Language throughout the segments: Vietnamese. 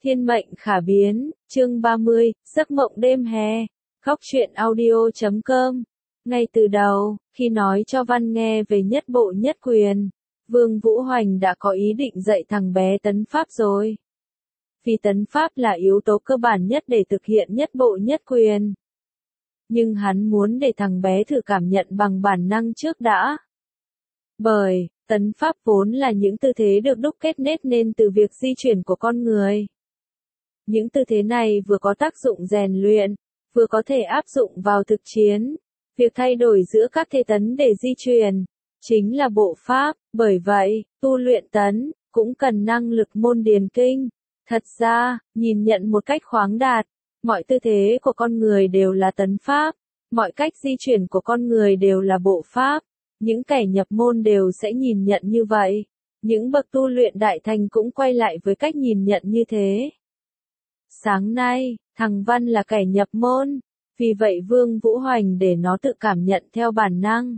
Thiên mệnh khả biến, chương 30, giấc mộng đêm hè, góc truyện audio.com. Ngay từ đầu, khi nói cho Văn nghe về nhất bộ nhất quyền, Vương Vũ Hoành đã có ý định dạy thằng bé tấn pháp rồi. Vì tấn pháp là yếu tố cơ bản nhất để thực hiện nhất bộ nhất quyền. Nhưng hắn muốn để thằng bé thử cảm nhận bằng bản năng trước đã. Bởi, tấn pháp vốn là những tư thế được đúc kết nét nên từ việc di chuyển của con người. Những tư thế này vừa có tác dụng rèn luyện, vừa có thể áp dụng vào thực chiến. Việc thay đổi giữa các thế tấn để di chuyển, chính là bộ pháp, bởi vậy, tu luyện tấn, cũng cần năng lực môn điền kinh. Thật ra, nhìn nhận một cách khoáng đạt, mọi tư thế của con người đều là tấn pháp, mọi cách di chuyển của con người đều là bộ pháp. Những kẻ nhập môn đều sẽ nhìn nhận như vậy. Những bậc tu luyện đại thành cũng quay lại với cách nhìn nhận như thế. Sáng nay, thằng Văn là kẻ nhập môn, vì vậy Vương Vũ Hoành để nó tự cảm nhận theo bản năng.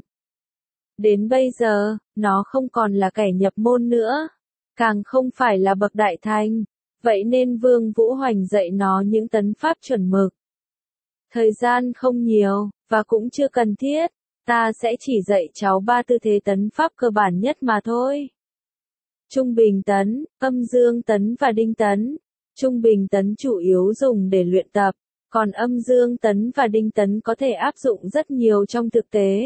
Đến bây giờ, nó không còn là kẻ nhập môn nữa, càng không phải là bậc đại thành, vậy nên Vương Vũ Hoành dạy nó những tấn pháp chuẩn mực. Thời gian không nhiều, và cũng chưa cần thiết, ta sẽ chỉ dạy cháu 3 tư thế tấn pháp cơ bản nhất mà thôi. Trung bình tấn, âm dương tấn và đinh tấn. Trung bình tấn chủ yếu dùng để luyện tập, còn âm dương tấn và đinh tấn có thể áp dụng rất nhiều trong thực tế.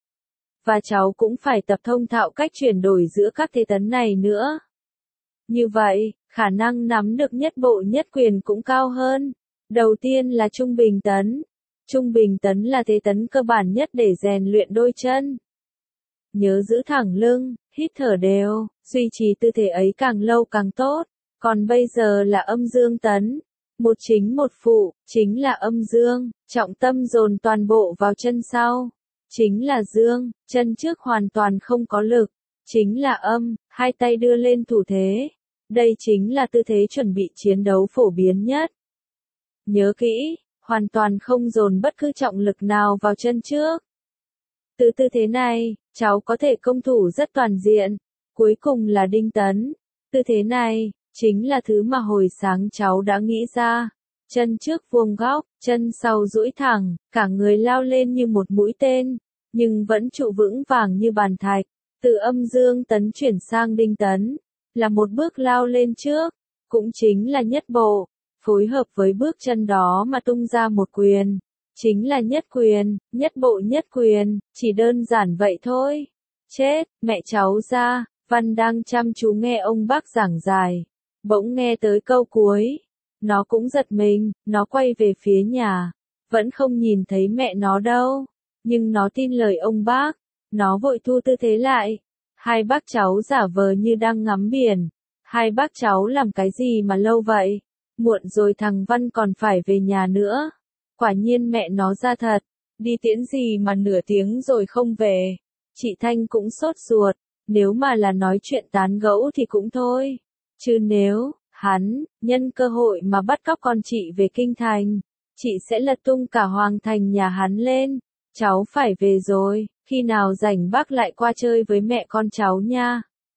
Và cháu cũng phải tập thông thạo cách chuyển đổi giữa các thế tấn này nữa. Như vậy, khả năng nắm được nhất bộ nhất quyền cũng cao hơn. Đầu tiên là trung bình tấn. Trung bình tấn là thế tấn cơ bản nhất để rèn luyện đôi chân. Nhớ giữ thẳng lưng, hít thở đều, duy trì tư thế ấy càng lâu càng tốt. Còn bây giờ là âm dương tấn. Một chính một phụ, chính là âm dương, trọng tâm dồn toàn bộ vào chân sau. Chính là dương, chân trước hoàn toàn không có lực. Chính là âm, hai tay đưa lên thủ thế. Đây chính là tư thế chuẩn bị chiến đấu phổ biến nhất. Nhớ kỹ, hoàn toàn không dồn bất cứ trọng lực nào vào chân trước. Từ tư thế này, cháu có thể công thủ rất toàn diện. Cuối cùng là đinh tấn. Tư thế này chính là thứ mà hồi sáng cháu đã nghĩ ra. Chân trước vuông góc, chân sau duỗi thẳng, cả người lao lên như một mũi tên, nhưng vẫn trụ vững vàng như bàn thạch. Từ âm dương tấn chuyển sang đinh tấn, là một bước lao lên trước, cũng chính là nhất bộ, phối hợp với bước chân đó mà tung ra một quyền, chính là nhất quyền, nhất bộ nhất quyền, chỉ đơn giản vậy thôi. Chết, mẹ cháu ra, Văn đang chăm chú nghe ông bác giảng giải. Bỗng nghe tới câu cuối, nó cũng giật mình, nó quay về phía nhà, vẫn không nhìn thấy mẹ nó đâu, nhưng nó tin lời ông bác, nó vội thu tư thế lại. Hai bác cháu giả vờ như đang ngắm biển, hai bác cháu làm cái gì mà lâu vậy, muộn rồi thằng Văn còn phải về nhà nữa. Quả nhiên mẹ nó ra thật, đi tiễn gì mà nửa tiếng rồi không về. Chị Thanh cũng sốt ruột, nếu mà là nói chuyện tán gẫu thì cũng thôi. Chứ nếu, hắn, nhân cơ hội mà bắt cóc con chị về kinh thành, chị sẽ lật tung cả hoàng thành nhà hắn lên. Cháu phải về rồi, khi nào rảnh bác lại qua chơi với mẹ con cháu nha.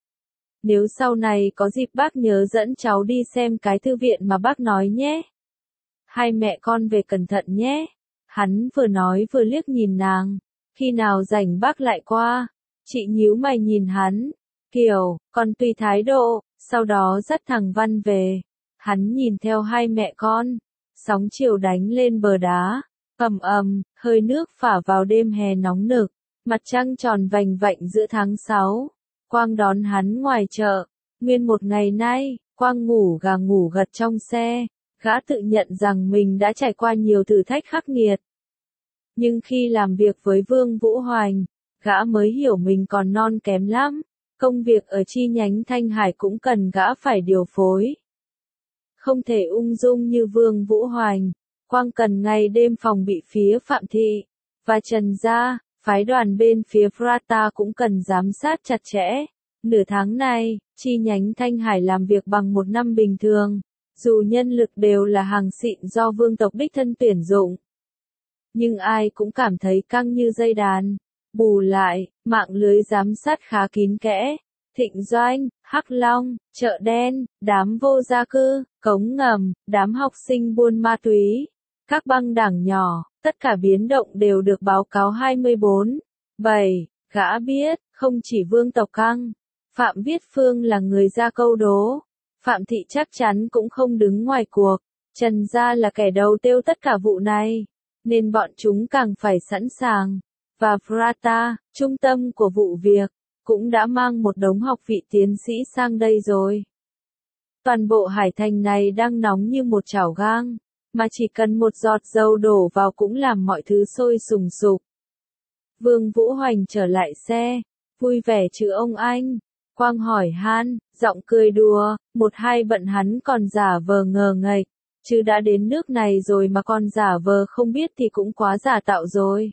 Nếu sau này có dịp bác nhớ dẫn cháu đi xem cái thư viện mà bác nói nhé. Hai mẹ con về cẩn thận nhé. Hắn vừa nói vừa liếc nhìn nàng. Khi nào rảnh bác lại qua. Chị nhíu mày nhìn hắn. Kiểu, còn tùy thái độ. Sau đó dắt thằng Văn về. Hắn nhìn theo hai mẹ con. Sóng chiều đánh lên bờ đá. Ầm ầm, hơi nước phả vào đêm hè nóng nực. Mặt trăng tròn vành vạnh giữa tháng 6. Quang đón hắn ngoài chợ. Nguyên một ngày nay, Quang ngủ gà ngủ gật trong xe. Gã tự nhận rằng mình đã trải qua nhiều thử thách khắc nghiệt. Nhưng khi làm việc với Vương Vũ Hoành, gã mới hiểu mình còn non kém lắm. Công việc ở chi nhánh Thanh Hải cũng cần gã phải điều phối. Không thể ung dung như Vương Vũ Hoành. Quang cần ngày đêm phòng bị phía Phạm Thị và Trần Gia, phái đoàn bên phía Prata cũng cần giám sát chặt chẽ. Nửa tháng này, chi nhánh Thanh Hải làm việc bằng một năm bình thường, dù nhân lực đều là hàng xịn do vương tộc đích thân tuyển dụng. Nhưng ai cũng cảm thấy căng như dây đàn. Bù lại, mạng lưới giám sát khá kín kẽ. Thịnh Doanh, Hắc Long, chợ đen, đám vô gia cư, cống ngầm, đám học sinh buôn ma túy, các băng đảng nhỏ, tất cả biến động đều được báo cáo 24/7. Gã biết, không chỉ Vương Tộc Căng, Phạm Viết Phương là người ra câu đố, Phạm Thị chắc chắn cũng không đứng ngoài cuộc. Trần gia là kẻ đầu tiêu tất cả vụ này, nên bọn chúng càng phải sẵn sàng. Và Prata, trung tâm của vụ việc, cũng đã mang một đống học vị tiến sĩ sang đây rồi. Toàn bộ Hải Thành này đang nóng như một chảo gang, mà chỉ cần một giọt dầu đổ vào cũng làm mọi thứ sôi sùng sục. Vương Vũ Hoành trở lại xe, vui vẻ chứ ông anh? Quang hỏi han, giọng cười đùa, một hai bận hắn còn giả vờ ngờ nghệch, chứ đã đến nước này rồi mà còn giả vờ không biết thì cũng quá giả tạo rồi.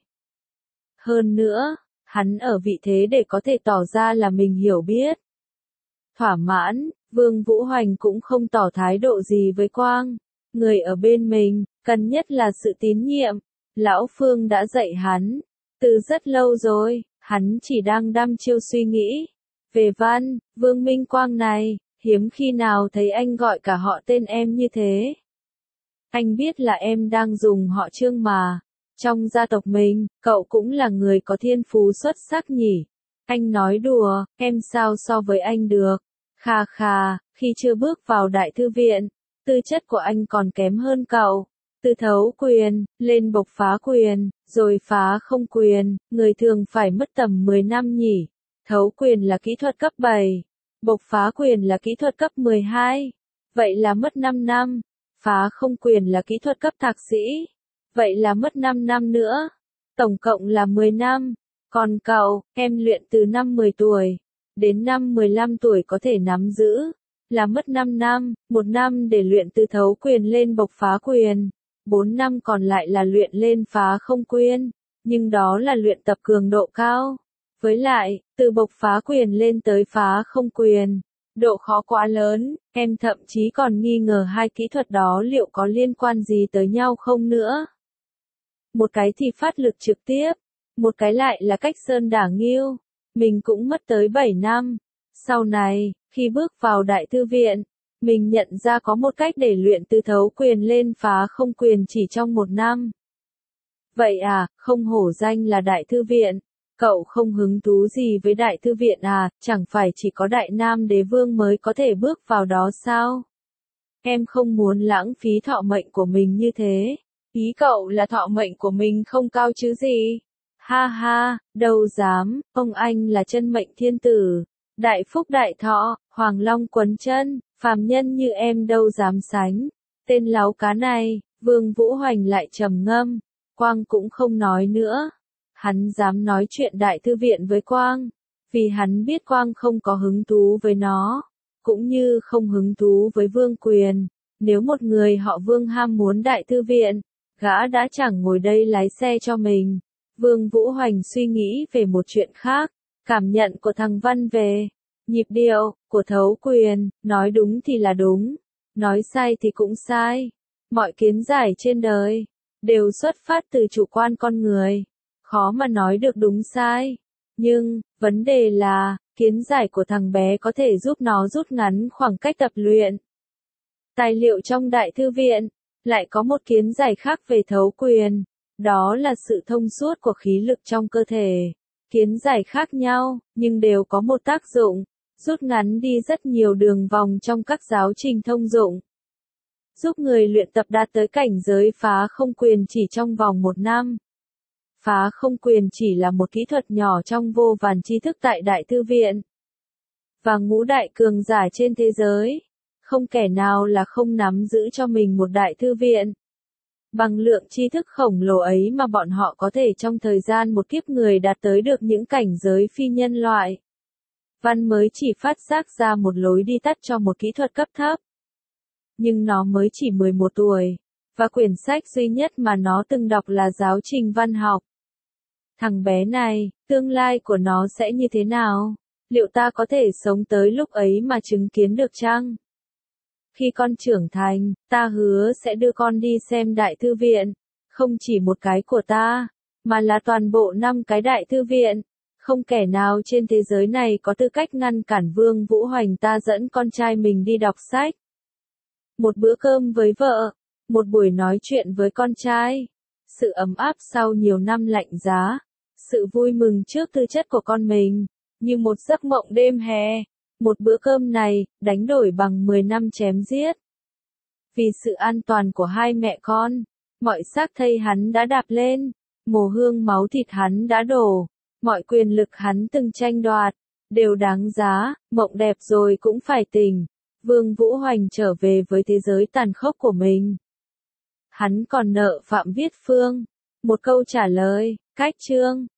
Hơn nữa, hắn ở vị thế để có thể tỏ ra là mình hiểu biết. Thỏa mãn, Vương Vũ Hoành cũng không tỏ thái độ gì với Quang. Người ở bên mình, cần nhất là sự tín nhiệm. Lão Phương đã dạy hắn, từ rất lâu rồi, hắn chỉ đang đăm chiêu suy nghĩ. Về Văn, Vương Minh Quang này, hiếm khi nào thấy anh gọi cả họ tên em như thế. Anh biết là em đang dùng họ Trương mà. Trong gia tộc mình, cậu cũng là người có thiên phú xuất sắc nhỉ. Anh nói đùa, em sao so với anh được. Khà khà, khi chưa bước vào đại thư viện, tư chất của anh còn kém hơn cậu. Từ thấu quyền, lên bộc phá quyền, rồi phá không quyền, người thường phải mất tầm 10 năm nhỉ. Thấu quyền là kỹ thuật cấp 7, bộc phá quyền là kỹ thuật cấp 12, vậy là mất 5 năm. Phá không quyền là kỹ thuật cấp thạc sĩ, vậy là mất 5 năm nữa. Tổng cộng là 10 năm. Còn cậu, em luyện từ năm 10 tuổi, đến năm 15 tuổi có thể nắm giữ, là mất 5 năm, 1 năm để luyện từ thấu quyền lên bộc phá quyền, 4 năm còn lại là luyện lên phá không quyền, nhưng đó là luyện tập cường độ cao. Với lại, từ bộc phá quyền lên tới phá không quyền, độ khó quá lớn, em thậm chí còn nghi ngờ hai kỹ thuật đó liệu có liên quan gì tới nhau không nữa. Một cái thì phát lực trực tiếp, một cái lại là cách sơn đả nghiêu. Mình cũng mất tới 7 năm. Sau này, khi bước vào đại thư viện, mình nhận ra có một cách để luyện từ thấu quyền lên phá không quyền chỉ trong 1 năm. Vậy à, không hổ danh là đại thư viện. Cậu không hứng thú gì với đại thư viện à, chẳng phải chỉ có đại nam đế vương mới có thể bước vào đó sao? Em không muốn lãng phí thọ mệnh của mình như thế. Ý cậu là thọ mệnh của mình không cao chứ gì? Ha ha, đâu dám, ông anh là chân mệnh thiên tử, đại phúc đại thọ, hoàng long quấn chân, phàm nhân như em đâu dám sánh. Tên láo cá này, Vương Vũ Hoành lại trầm ngâm, Quang cũng không nói nữa. Hắn dám nói chuyện đại thư viện với Quang, vì hắn biết Quang không có hứng thú với nó, cũng như không hứng thú với Vương Quyền. Nếu một người họ Vương ham muốn đại thư viện, gã đã chẳng ngồi đây lái xe cho mình. Vương Vũ Hoành suy nghĩ về một chuyện khác, cảm nhận của thằng Văn về nhịp điệu của thấu quyền, nói đúng thì là đúng, nói sai thì cũng sai. Mọi kiến giải trên đời đều xuất phát từ chủ quan con người, khó mà nói được đúng sai. Nhưng, vấn đề là, kiến giải của thằng bé có thể giúp nó rút ngắn khoảng cách tập luyện. Tài liệu trong đại thư viện lại có một kiến giải khác về thấu quyền, đó là sự thông suốt của khí lực trong cơ thể. Kiến giải khác nhau, nhưng đều có một tác dụng, rút ngắn đi rất nhiều đường vòng trong các giáo trình thông dụng. Giúp người luyện tập đạt tới cảnh giới phá không quyền chỉ trong vòng 1 năm. Phá không quyền chỉ là một kỹ thuật nhỏ trong vô vàn tri thức tại đại thư viện. Và ngũ đại cường giả trên thế giới, không kẻ nào là không nắm giữ cho mình một đại thư viện. Bằng lượng tri thức khổng lồ ấy mà bọn họ có thể trong thời gian một kiếp người đạt tới được những cảnh giới phi nhân loại. Văn mới chỉ phát giác ra một lối đi tắt cho một kỹ thuật cấp thấp. Nhưng nó mới chỉ 11 tuổi, và quyển sách duy nhất mà nó từng đọc là giáo trình văn học. Thằng bé này, tương lai của nó sẽ như thế nào? Liệu ta có thể sống tới lúc ấy mà chứng kiến được chăng? Khi con trưởng thành, ta hứa sẽ đưa con đi xem đại thư viện, không chỉ một cái của ta, mà là toàn bộ 5 cái đại thư viện. Không kẻ nào trên thế giới này có tư cách ngăn cản Vương Vũ Hoành ta dẫn con trai mình đi đọc sách. Một bữa cơm với vợ, một buổi nói chuyện với con trai, sự ấm áp sau nhiều năm lạnh giá, sự vui mừng trước tư chất của con mình, như một giấc mộng đêm hè. Một bữa cơm này, đánh đổi bằng 10 năm chém giết. Vì sự an toàn của hai mẹ con, mọi xác thây hắn đã đạp lên, mồ hương máu thịt hắn đã đổ, mọi quyền lực hắn từng tranh đoạt, đều đáng giá, mộng đẹp rồi cũng phải tỉnh. Vương Vũ Hoành trở về với thế giới tàn khốc của mình. Hắn còn nợ Phạm Viết Phương một câu trả lời, cách chương.